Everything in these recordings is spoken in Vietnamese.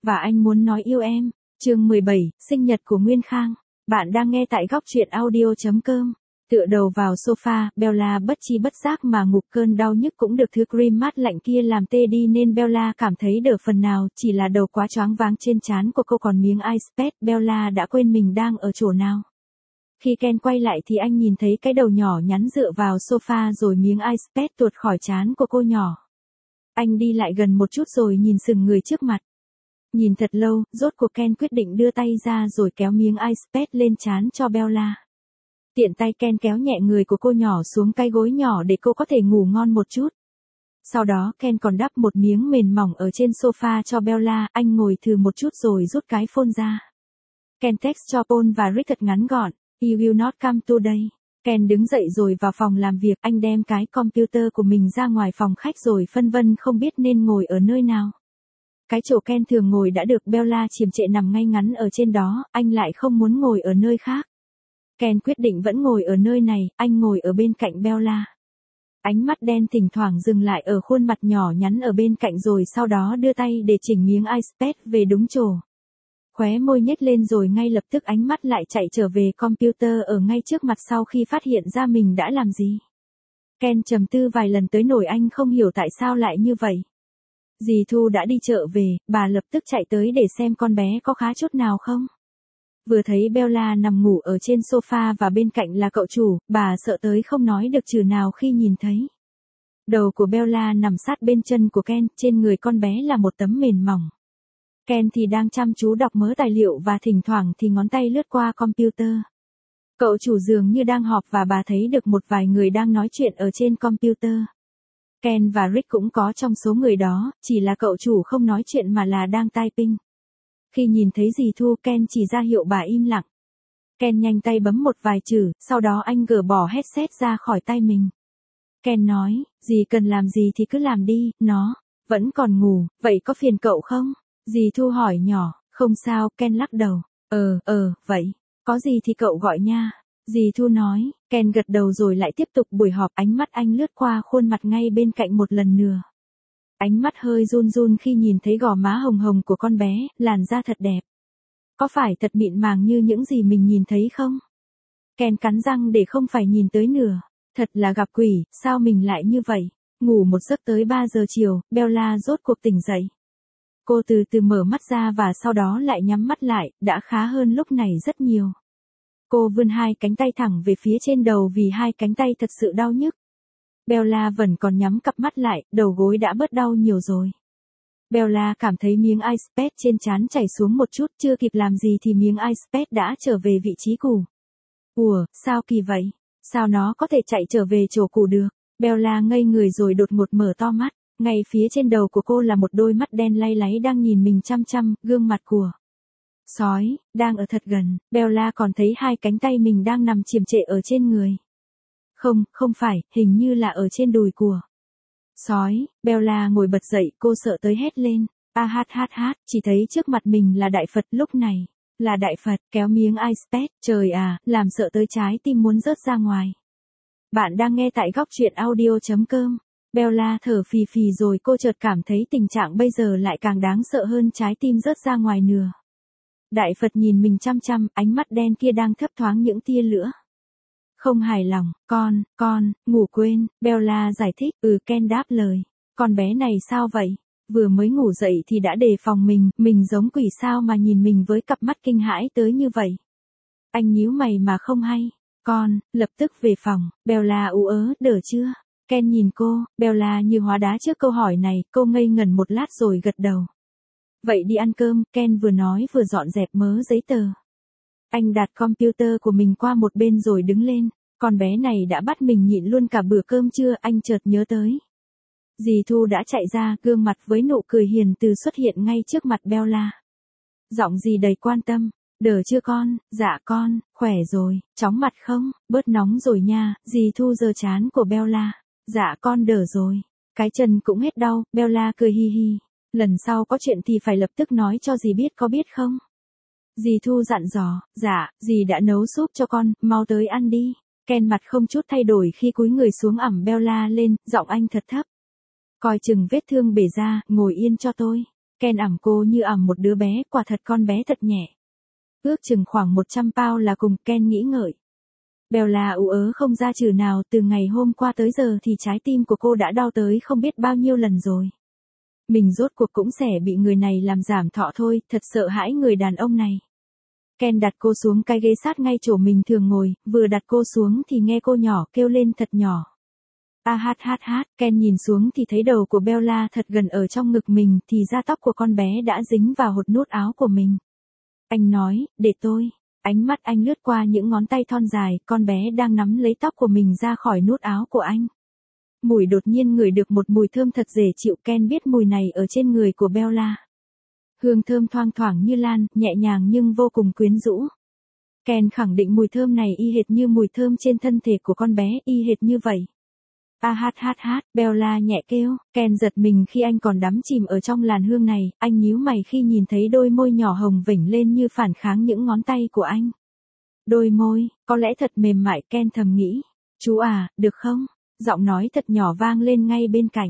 Và anh muốn nói yêu em. Chương 17, sinh nhật của Nguyên Khang. Bạn đang nghe tại góc truyện audio.com. Tựa đầu vào sofa, Bella bất chi bất giác mà ngụp, cơn đau nhức cũng được thứ cream mát lạnh kia làm tê đi nên Bella cảm thấy đỡ phần nào, chỉ là đầu quá choáng váng trên trán của cô còn miếng ice pad, Bella đã quên mình đang ở chỗ nào. Khi Ken quay lại thì anh nhìn thấy cái đầu nhỏ nhắn dựa vào sofa rồi miếng ice pad tuột khỏi trán của cô nhỏ. Anh đi lại gần một chút rồi nhìn sừng người trước mặt. Nhìn thật lâu, rốt cuộc Ken quyết định đưa tay ra rồi kéo miếng ice pad lên trán cho Bella. Tiện tay Ken kéo nhẹ người của cô nhỏ xuống cái gối nhỏ để cô có thể ngủ ngon một chút. Sau đó Ken còn đắp một miếng mền mỏng ở trên sofa cho Bella, anh ngồi thử một chút rồi rút cái phone ra. Ken text cho Paul và Rick thật ngắn gọn, "You will not come today." Ken đứng dậy rồi vào phòng làm việc, anh đem cái computer của mình ra ngoài phòng khách rồi phân vân không biết nên ngồi ở nơi nào. Cái chỗ Ken thường ngồi đã được Bella chiêm trệ nằm ngay ngắn ở trên đó, anh lại không muốn ngồi ở nơi khác. Ken quyết định vẫn ngồi ở nơi này, anh ngồi ở bên cạnh Bella. Ánh mắt đen thỉnh thoảng dừng lại ở khuôn mặt nhỏ nhắn ở bên cạnh rồi sau đó đưa tay để chỉnh miếng ice pad về đúng chỗ. Khóe môi nhếch lên rồi ngay lập tức ánh mắt lại chạy trở về computer ở ngay trước mặt sau khi phát hiện ra mình đã làm gì. Ken trầm tư vài lần tới nỗi anh không hiểu tại sao lại như vậy. Dì Thu đã đi chợ về, bà lập tức chạy tới để xem con bé có khá chút nào không. Vừa thấy Bella nằm ngủ ở trên sofa và bên cạnh là cậu chủ, bà sợ tới không nói được chữ nào khi nhìn thấy. Đầu của Bella nằm sát bên chân của Ken, trên người con bé là một tấm mền mỏng. Ken thì đang chăm chú đọc mớ tài liệu và thỉnh thoảng thì ngón tay lướt qua computer. Cậu chủ dường như đang họp và bà thấy được một vài người đang nói chuyện ở trên computer. Ken và Rick cũng có trong số người đó, chỉ là cậu chủ không nói chuyện mà là đang typing. Khi nhìn thấy dì Thu, Ken chỉ ra hiệu bà im lặng. Ken nhanh tay bấm một vài chữ, sau đó anh gỡ bỏ headset ra khỏi tay mình. Ken nói, dì cần làm gì thì cứ làm đi, nó vẫn còn ngủ, vậy có phiền cậu không? Dì Thu hỏi nhỏ, không sao, Ken lắc đầu. Vậy, có gì thì cậu gọi nha. Dì Thu nói, Ken gật đầu rồi lại tiếp tục buổi họp, ánh mắt anh lướt qua khuôn mặt ngay bên cạnh một lần nữa. Ánh mắt hơi run run khi nhìn thấy gò má hồng hồng của con bé, làn da thật đẹp. Có phải thật mịn màng như những gì mình nhìn thấy không? Ken cắn răng để không phải nhìn tới nửa. Thật là gặp quỷ, sao mình lại như vậy? Ngủ một giấc tới 3 giờ chiều, Bella rốt cuộc tỉnh dậy. Cô từ từ mở mắt ra và sau đó lại nhắm mắt lại, đã khá hơn lúc này rất nhiều. Cô vươn hai cánh tay thẳng về phía trên đầu vì hai cánh tay thật sự đau nhức. Bella vẫn còn nhắm cặp mắt lại, đầu gối đã bớt đau nhiều rồi. Bella cảm thấy miếng ice pad trên trán chảy xuống một chút, chưa kịp làm gì thì miếng ice pad đã trở về vị trí cũ. Ủa, sao kỳ vậy? Sao nó có thể chạy trở về chỗ cũ được? Bella ngây người rồi đột ngột mở to mắt. Ngay phía trên đầu của cô là một đôi mắt đen lay láy đang nhìn mình chăm chăm, gương mặt của sói, đang ở thật gần. Bella còn thấy hai cánh tay mình đang nằm chiêm trệ ở trên người. Không phải, hình như là ở trên đùi của sói. Bella ngồi bật dậy, cô sợ tới hét lên. Chỉ thấy trước mặt mình là Đại Phật, lúc này. Là Đại Phật, kéo miếng ice pad, trời à, làm sợ tới trái tim muốn rớt ra ngoài. Bạn đang nghe tại góc truyện audio.com. Bella thở phì phì rồi cô chợt cảm thấy tình trạng bây giờ lại càng đáng sợ hơn trái tim rớt ra ngoài nửa. Đại Phật nhìn mình chăm chăm, ánh mắt đen kia đang thấp thoáng những tia lửa. Không hài lòng, con, ngủ quên, Bella giải thích, Ken đáp lời. Con bé này sao vậy? Vừa mới ngủ dậy thì đã đề phòng mình giống quỷ sao mà nhìn mình với cặp mắt kinh hãi tới như vậy. Anh nhíu mày mà không hay. Con, lập tức về phòng, Bella ú đỡ chưa? Ken nhìn cô, Bella như hóa đá trước câu hỏi này, cô ngây ngẩn một lát rồi gật đầu. Vậy đi ăn cơm, Ken vừa nói vừa dọn dẹp mớ giấy tờ. Anh đặt computer của mình qua một bên rồi đứng lên, con bé này đã bắt mình nhịn luôn cả bữa cơm trưa, anh chợt nhớ tới. Dì Thu đã chạy ra, gương mặt với nụ cười hiền từ xuất hiện ngay trước mặt Bella. Giọng dì đầy quan tâm, đỡ chưa con? Dạ con, khỏe rồi, chóng mặt không? Bớt nóng rồi nha, dì Thu giơ trán của Bella. Dạ con đỡ rồi, cái chân cũng hết đau, Bella cười hi hi. Lần sau có chuyện thì phải lập tức nói cho dì biết, có biết không? Dì Thu dặn dò, dạ, dì đã nấu súp cho con, mau tới ăn đi. Ken mặt không chút thay đổi khi cúi người xuống ẵm Bella lên, giọng anh thật thấp. Coi chừng vết thương bể ra, ngồi yên cho tôi. Ken ẵm cô như ẵm một đứa bé, quả thật con bé thật nhẹ. Ước chừng khoảng 100 pound là cùng, Ken nghĩ ngợi. Bella ú ớ không ra trừ nào, từ ngày hôm qua tới giờ thì trái tim của cô đã đau tới không biết bao nhiêu lần rồi. Mình rốt cuộc cũng sẽ bị người này làm giảm thọ thôi, thật sợ hãi người đàn ông này. Ken đặt cô xuống cái ghế sát ngay chỗ mình thường ngồi, vừa đặt cô xuống thì nghe cô nhỏ kêu lên thật nhỏ. Ken nhìn xuống thì thấy đầu của Bella thật gần ở trong ngực mình, thì da tóc của con bé đã dính vào hột nút áo của mình. Anh nói, để tôi. Ánh mắt anh lướt qua những ngón tay thon dài, con bé đang nắm lấy tóc của mình ra khỏi nút áo của anh. Mùi đột nhiên ngửi được một mùi thơm thật dễ chịu, Ken biết mùi này ở trên người của Bella. Hương thơm thoang thoảng như lan, nhẹ nhàng nhưng vô cùng quyến rũ. Ken khẳng định mùi thơm này y hệt như mùi thơm trên thân thể của con bé, y hệt như vậy. Bella nhẹ kêu, Ken giật mình khi anh còn đắm chìm ở trong làn hương này, anh nhíu mày khi nhìn thấy đôi môi nhỏ hồng vểnh lên như phản kháng những ngón tay của anh. Đôi môi, có lẽ thật mềm mại, Ken thầm nghĩ. Chú à, được không? Giọng nói thật nhỏ vang lên ngay bên cạnh.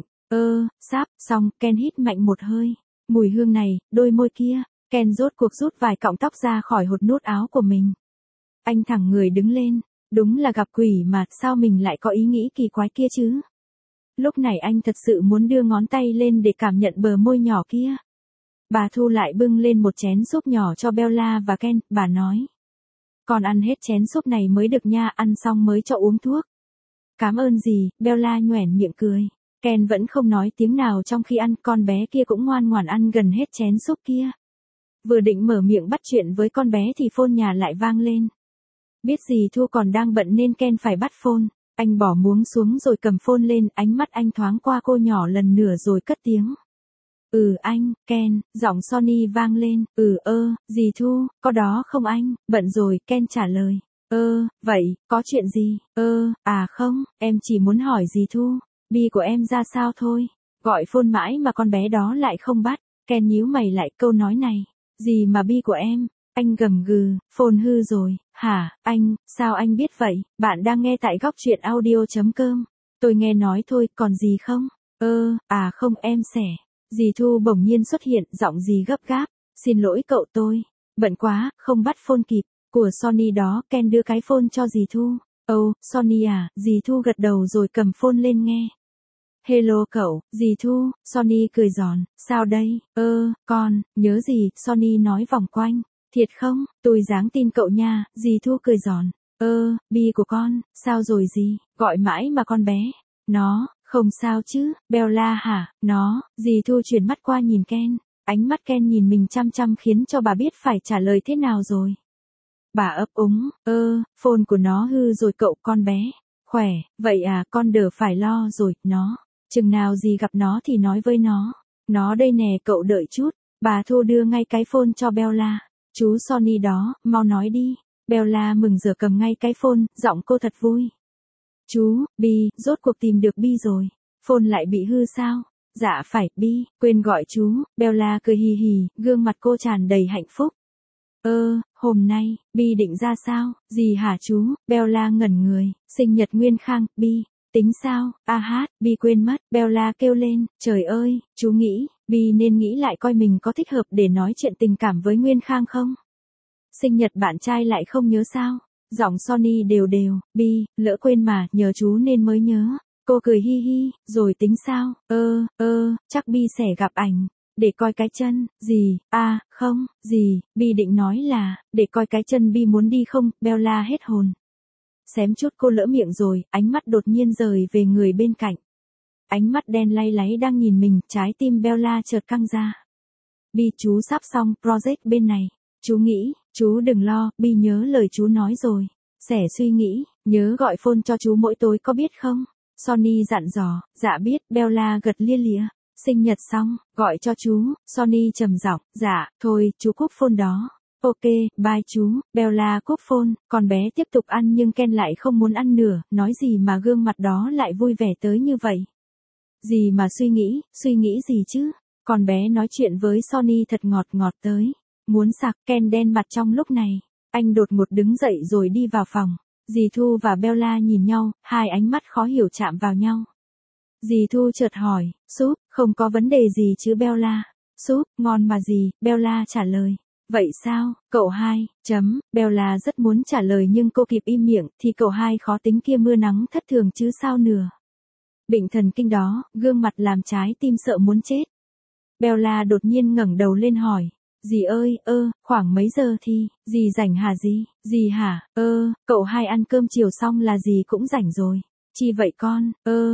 Xong, Ken hít mạnh một hơi. Mùi hương này, đôi môi kia, Ken rốt cuộc rút vài cọng tóc ra khỏi hột nút áo của mình. Anh thẳng người đứng lên. Đúng là gặp quỷ mà, sao mình lại có ý nghĩ kỳ quái kia chứ? Lúc này anh thật sự muốn đưa ngón tay lên để cảm nhận bờ môi nhỏ kia. Bà Thu lại bưng lên một chén súp nhỏ cho Bella và Ken, bà nói. Con ăn hết chén súp này mới được nha, ăn xong mới cho uống thuốc. Cảm ơn gì, Bella nhoẻn miệng cười. Ken vẫn không nói tiếng nào trong khi ăn, con bé kia cũng ngoan ngoãn ăn gần hết chén súp kia. Vừa định mở miệng bắt chuyện với con bé thì phone nhà lại vang lên. Biết dì Thu còn đang bận nên Ken phải bắt phone. Anh bỏ muỗng xuống rồi cầm phone lên, ánh mắt anh thoáng qua cô nhỏ lần nửa rồi cất tiếng. Anh, Ken, giọng Sonny vang lên. Dì Thu, có đó không anh? Bận rồi, Ken trả lời. Vậy, có chuyện gì? Không, em chỉ muốn hỏi dì Thu, bi của em ra sao thôi. Gọi phone mãi mà con bé đó lại không bắt. Ken nhíu mày lại câu nói này. Gì mà bi của em? Anh gầm gừ, phone hư rồi. Hả, anh, sao anh biết vậy? Bạn đang nghe tại góc truyện audio.com. Tôi nghe nói thôi, còn gì không? Không, em sẽ. Dì Thu bỗng nhiên xuất hiện, giọng dì gấp gáp. Xin lỗi cậu tôi. Bận quá, không bắt phone kịp. Của Sonny đó, Ken đưa cái phone cho dì Thu. Sonny à, dì Thu gật đầu rồi cầm phone lên nghe. Hello cậu, dì Thu, Sonny cười giòn. Sao đây? Con, nhớ gì? Sonny nói vòng quanh. Thiệt không? Tôi dáng tin cậu nha, dì Thu cười giòn. Bi của con, sao rồi dì? Gọi mãi mà con bé. Nó, không sao chứ, Bella hả? Nó, dì Thu chuyển mắt qua nhìn Ken. Ánh mắt Ken nhìn mình chăm chăm khiến cho bà biết phải trả lời thế nào rồi. Bà ấp úng, phone của nó hư rồi cậu, con bé. Khỏe, vậy à, con đỡ phải lo rồi, nó. Chừng nào dì gặp nó thì nói với nó. Nó đây nè, cậu đợi chút. Bà Thu đưa ngay cái phone cho Bella. Chú Sonny đó, mau nói đi. Bella mừng rỡ cầm ngay cái phone, giọng cô thật vui. Chú, Bi, rốt cuộc tìm được Bi rồi. Phone lại bị hư sao? Dạ phải, Bi, quên gọi chú. Bella cười hì hì, gương mặt cô tràn đầy hạnh phúc. Hôm nay, Bi định ra sao? Gì hả chú? Bella ngẩn người, sinh nhật Nguyên Khang, Bi. Tính sao? Bi quên mất. Bella kêu lên, trời ơi, chú nghĩ, Bi nên nghĩ lại coi mình có thích hợp để nói chuyện tình cảm với Nguyên Khang không? Sinh nhật bạn trai lại không nhớ sao? Giọng Sonny đều đều, Bi, lỡ quên mà, nhờ chú nên mới nhớ. Cô cười hi hi, rồi tính sao? Chắc Bi sẽ gặp ảnh. Để coi cái chân, gì? Không, gì? Bi định nói là, để coi cái chân Bi muốn đi không? Bella hết hồn. Xém chút cô lỡ miệng rồi, ánh mắt đột nhiên rời về người bên cạnh. Ánh mắt đen lay láy đang nhìn mình, trái tim Bella chợt căng ra. Bi, chú sắp xong project bên này. Chú nghĩ, chú đừng lo, Bi nhớ lời chú nói rồi. Sẽ suy nghĩ, nhớ gọi phone cho chú mỗi tối có biết không? Sonny dặn dò. Dạ biết, Bella gật lia lịa. Sinh nhật xong, gọi cho chú. Sonny trầm giọng. Dạ, thôi, chú cúp phone đó. Ok, bye chú. Bella cúp phone, con bé tiếp tục ăn nhưng Ken lại không muốn ăn nửa, nói gì mà gương mặt đó lại vui vẻ tới như vậy. Gì mà suy nghĩ gì chứ? Con bé nói chuyện với Sonny thật ngọt ngọt tới. Muốn sặc. Ken đen mặt trong lúc này. Anh đột ngột đứng dậy rồi đi vào phòng. Dì Thu và Bella nhìn nhau, hai ánh mắt khó hiểu chạm vào nhau. Dì Thu chợt hỏi, Súp, không có vấn đề gì chứ Bella? Súp, ngon mà gì, Bella trả lời. Vậy sao, cậu hai, Bella rất muốn trả lời nhưng cô kịp im miệng, thì cậu hai khó tính kia mưa nắng thất thường chứ sao nửa. Bệnh thần kinh đó, gương mặt làm trái tim sợ muốn chết. Bella đột nhiên ngẩng đầu lên hỏi. Dì ơi, khoảng mấy giờ thì, dì rảnh hả dì? Dì hả, cậu hai ăn cơm chiều xong là dì cũng rảnh rồi. Chi vậy con,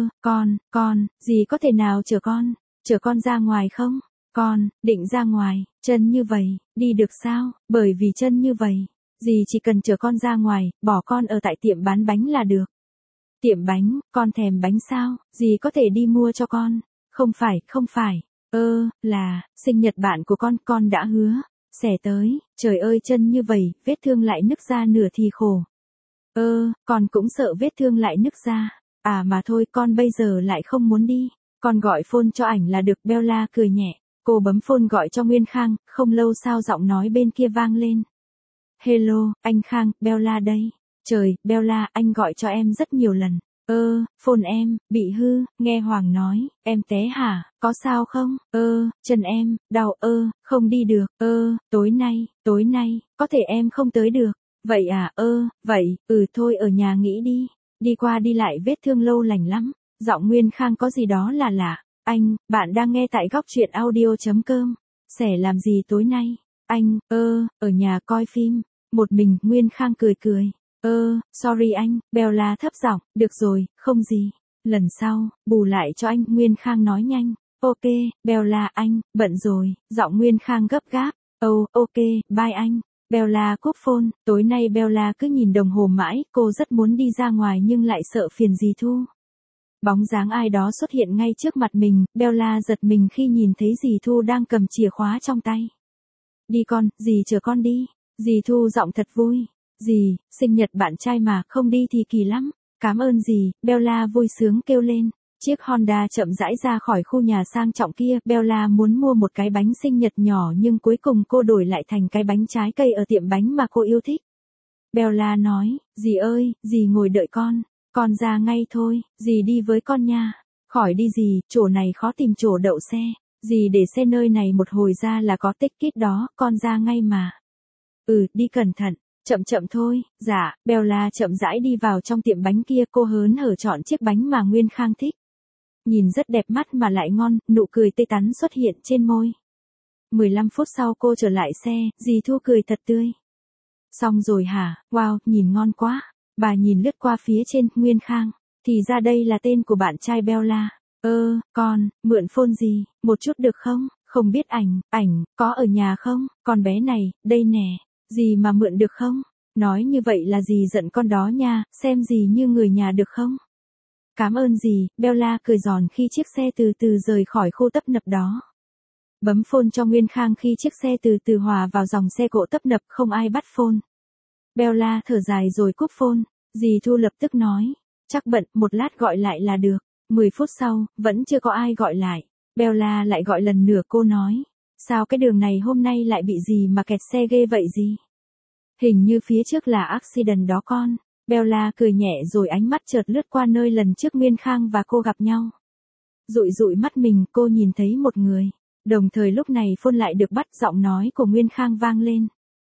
dì có thể nào chở con ra ngoài không? Con, định ra ngoài, chân như vậy, đi được sao? Bởi vì chân như vậy, dì chỉ cần chở con ra ngoài, bỏ con ở tại tiệm bán bánh là được. Tiệm bánh, con thèm bánh sao? Dì có thể đi mua cho con. Không phải. Là, sinh nhật bạn của con đã hứa. Sẽ tới, trời ơi chân như vậy, vết thương lại nứt ra nửa thì khổ. Con cũng sợ vết thương lại nứt ra. À mà thôi con bây giờ lại không muốn đi. Con gọi phone cho ảnh là được. Bella cười nhẹ. Cô bấm phone gọi cho Nguyên Khang, không lâu sau giọng nói bên kia vang lên. Hello, anh Khang, Bella đây. Trời, Bella, anh gọi cho em rất nhiều lần. Phone em, bị hư, nghe Hoàng nói, em té hả, có sao không? Chân em, đau, không đi được, tối nay, có thể em không tới được. Vậy à, vậy, thôi ở nhà nghỉ đi. Đi qua đi lại vết thương lâu lành lắm. Giọng Nguyên Khang có gì đó là lạ. Anh, bạn đang nghe tại góc truyện audio.com. Sẽ làm gì tối nay? Anh, ở nhà coi phim. Một mình, Nguyên Khang cười. Sorry anh, Bella thấp giọng, được rồi, không gì. Lần sau, bù lại cho anh, Nguyên Khang nói nhanh. Ok, Bella anh, bận rồi, giọng Nguyên Khang gấp gáp. Ok, bye anh. Bella cúp phone, tối nay Bella cứ nhìn đồng hồ mãi, cô rất muốn đi ra ngoài nhưng lại sợ phiền dì Thu. Bóng dáng ai đó xuất hiện ngay trước mặt mình, Bella giật mình khi nhìn thấy dì Thu đang cầm chìa khóa trong tay. Đi con, dì chờ con đi. Dì Thu giọng thật vui. Dì, sinh nhật bạn trai mà, không đi thì kỳ lắm. Cảm ơn dì, Bella vui sướng kêu lên. Chiếc Honda chậm rãi ra khỏi khu nhà sang trọng kia, Bella muốn mua một cái bánh sinh nhật nhỏ nhưng cuối cùng cô đổi lại thành cái bánh trái cây ở tiệm bánh mà cô yêu thích. Bella nói, dì ơi, dì ngồi đợi con ra ngay thôi, dì đi với con nha. Khỏi đi dì, chỗ này khó tìm chỗ đậu xe. Dì để xe nơi này một hồi ra là có ticket đó, con ra ngay mà. Đi cẩn thận. Chậm thôi, dạ, Bella chậm rãi đi vào trong tiệm bánh kia, cô hớn hở chọn chiếc bánh mà Nguyên Khang thích. Nhìn rất đẹp mắt mà lại ngon, nụ cười tươi tắn xuất hiện trên môi. 15 phút sau cô trở lại xe, dì Thu cười thật tươi. Xong rồi hả, wow, nhìn ngon quá. Bà nhìn lướt qua phía trên, Nguyên Khang. Thì ra đây là tên của bạn trai Bella. Con, mượn phone gì, một chút được không? Không biết ảnh, có ở nhà không? Con bé này, đây nè. Dì mà mượn được không? Nói như vậy là dì giận con đó nha, xem dì như người nhà được không? Cảm ơn dì, Bella cười giòn khi chiếc xe từ từ rời khỏi khu tấp nập đó. Bấm phone cho Nguyên Khang khi chiếc xe từ từ hòa vào dòng xe cộ tấp nập, không ai bắt phone. Bella thở dài rồi cúp phone. Dì Thu lập tức nói, chắc bận, một lát gọi lại là được. 10 phút sau, vẫn chưa có ai gọi lại. Bella lại gọi lần nữa, cô nói, sao cái đường này hôm nay lại bị gì mà kẹt xe ghê vậy gì? Hình như phía trước là accident đó con. Bella cười nhẹ rồi ánh mắt chợt lướt qua nơi lần trước Nguyên Khang và cô gặp nhau. Dụi mắt mình, cô nhìn thấy một người. Đồng thời lúc này phone lại được bắt, giọng nói của Nguyên Khang vang lên.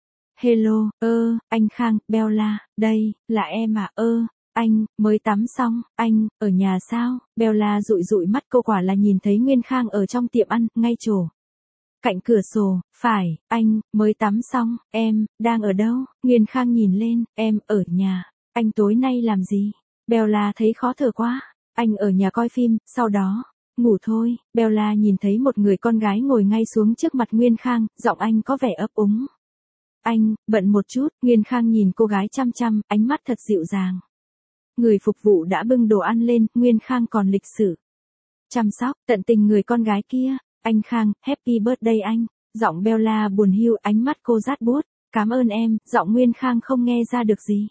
Hello, anh Khang, Bella, đây, là em à, anh, mới tắm xong, anh, ở nhà sao? Bella dụi mắt, cô quả là nhìn thấy Nguyên Khang ở trong tiệm ăn, ngay chỗ cạnh cửa sổ. Phải, anh, mới tắm xong, em, đang ở đâu? Nguyên Khang nhìn lên, em, ở nhà. Anh tối nay làm gì? Bella thấy khó thở quá. Anh ở nhà coi phim, sau đó, ngủ thôi. Bella nhìn thấy một người con gái ngồi ngay xuống trước mặt Nguyên Khang, giọng anh có vẻ ấp úng. Anh, bận một chút. Nguyên Khang nhìn cô gái chăm chăm, ánh mắt thật dịu dàng. Người phục vụ đã bưng đồ ăn lên, Nguyên Khang còn lịch sự chăm sóc, tận tình người con gái kia. Anh Khang, happy birthday anh. Giọng Bella buồn hiu, ánh mắt cô rát buốt. Cảm ơn em, giọng Nguyên Khang không nghe ra được gì.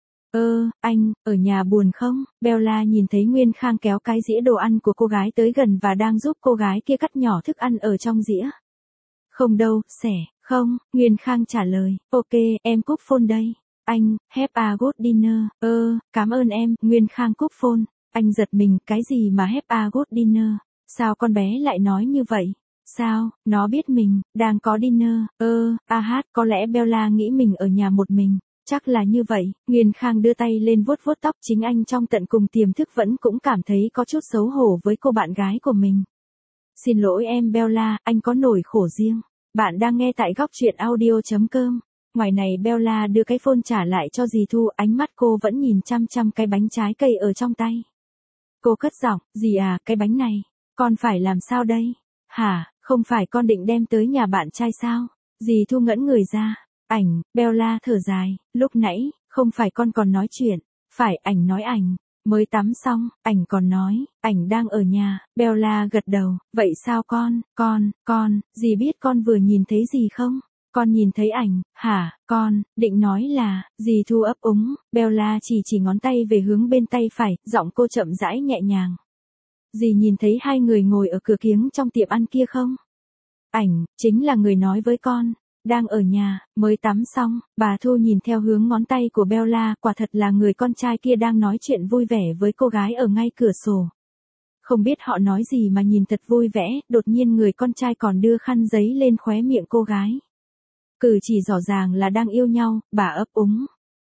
Anh, ở nhà buồn không? Bella nhìn thấy Nguyên Khang kéo cái dĩa đồ ăn của cô gái tới gần và đang giúp cô gái kia cắt nhỏ thức ăn ở trong dĩa. Không đâu, không, Nguyên Khang trả lời. Ok, em cúp phone đây. Anh, have a good dinner. Cảm ơn em, Nguyên Khang cúp phone. Anh giật mình, cái gì mà have a good dinner? Sao con bé lại nói như vậy? Sao, nó biết mình, đang có dinner, có lẽ Bella nghĩ mình ở nhà một mình. Chắc là như vậy, Nguyên Khang đưa tay lên vuốt vuốt tóc chính anh trong tận cùng tiềm thức vẫn cũng cảm thấy có chút xấu hổ với cô bạn gái của mình. Xin lỗi em Bella, anh có nỗi khổ riêng. Bạn đang nghe tại góc truyện audio.com. Ngoài này Bella đưa cái phone trả lại cho dì Thu, ánh mắt cô vẫn nhìn chăm chăm cái bánh trái cây ở trong tay. Cô cất giọng, dì à, cái bánh này, con phải làm sao đây? Hả, không phải con định đem tới nhà bạn trai sao? Dì Thu ngẩn người ra. Ảnh, Bella thở dài, lúc nãy, không phải con còn nói chuyện, phải ảnh nói ảnh, mới tắm xong, ảnh còn nói, ảnh đang ở nhà, Bella gật đầu, vậy sao con, dì biết con vừa nhìn thấy gì không? Con nhìn thấy ảnh, hả, con, định nói là, dì Thu ấp úng, Bella chỉ ngón tay về hướng bên tay phải, giọng cô chậm rãi nhẹ nhàng. Dì nhìn thấy hai người ngồi ở cửa kiếng trong tiệm ăn kia không? Ảnh, chính là người nói với con. Đang ở nhà, mới tắm xong, bà Thu nhìn theo hướng ngón tay của Bella, quả thật là người con trai kia đang nói chuyện vui vẻ với cô gái ở ngay cửa sổ. Không biết họ nói gì mà nhìn thật vui vẻ, đột nhiên người con trai còn đưa khăn giấy lên khóe miệng cô gái. Cử chỉ rõ ràng là đang yêu nhau, bà ấp úng.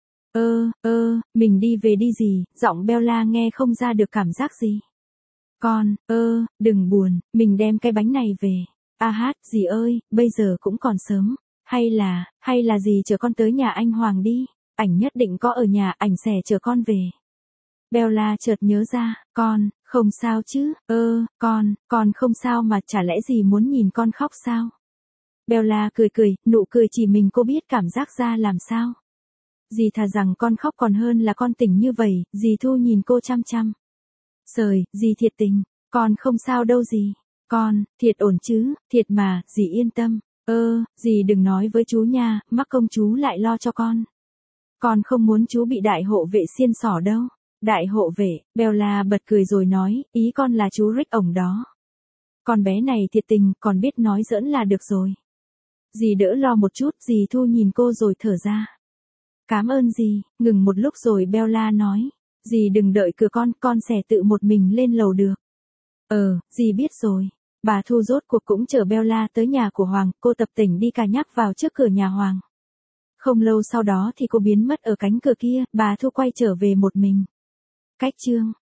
Mình đi về đi gì, giọng Bella nghe không ra được cảm giác gì. Con, đừng buồn, mình đem cái bánh này về. Dì ơi, bây giờ cũng còn sớm. Hay là dì chở con tới nhà anh Hoàng đi. Ảnh nhất định có ở nhà, ảnh sẽ chở con về. Bella chợt nhớ ra, con, không sao chứ, con không sao mà chả lẽ dì muốn nhìn con khóc sao? Bella cười, nụ cười chỉ mình cô biết cảm giác ra làm sao. Dì thà rằng con khóc còn hơn là con tỉnh như vậy, dì Thu nhìn cô chăm chăm. Sời, dì thiệt tình, con không sao đâu dì. Con, thiệt ổn chứ, thiệt mà, dì yên tâm. Dì đừng nói với chú nha, mắc công chú lại lo cho con. Con không muốn chú bị đại hộ vệ xiên xỏ đâu. Đại hộ vệ, Bella bật cười rồi nói, ý con là chú Rick ổng đó. Con bé này thiệt tình, còn biết nói giỡn là được rồi. Dì đỡ lo một chút, dì Thu nhìn cô rồi thở ra. Cảm ơn dì, ngừng một lúc rồi Bella nói. Dì đừng đợi cửa con sẽ tự một mình lên lầu được. Dì biết rồi. Bà Thu rốt cuộc cũng chở Bella tới nhà của Hoàng, cô tập tỉnh đi cà nhắc vào trước cửa nhà Hoàng. Không lâu sau đó thì cô biến mất ở cánh cửa kia, bà Thu quay trở về một mình. Cách chương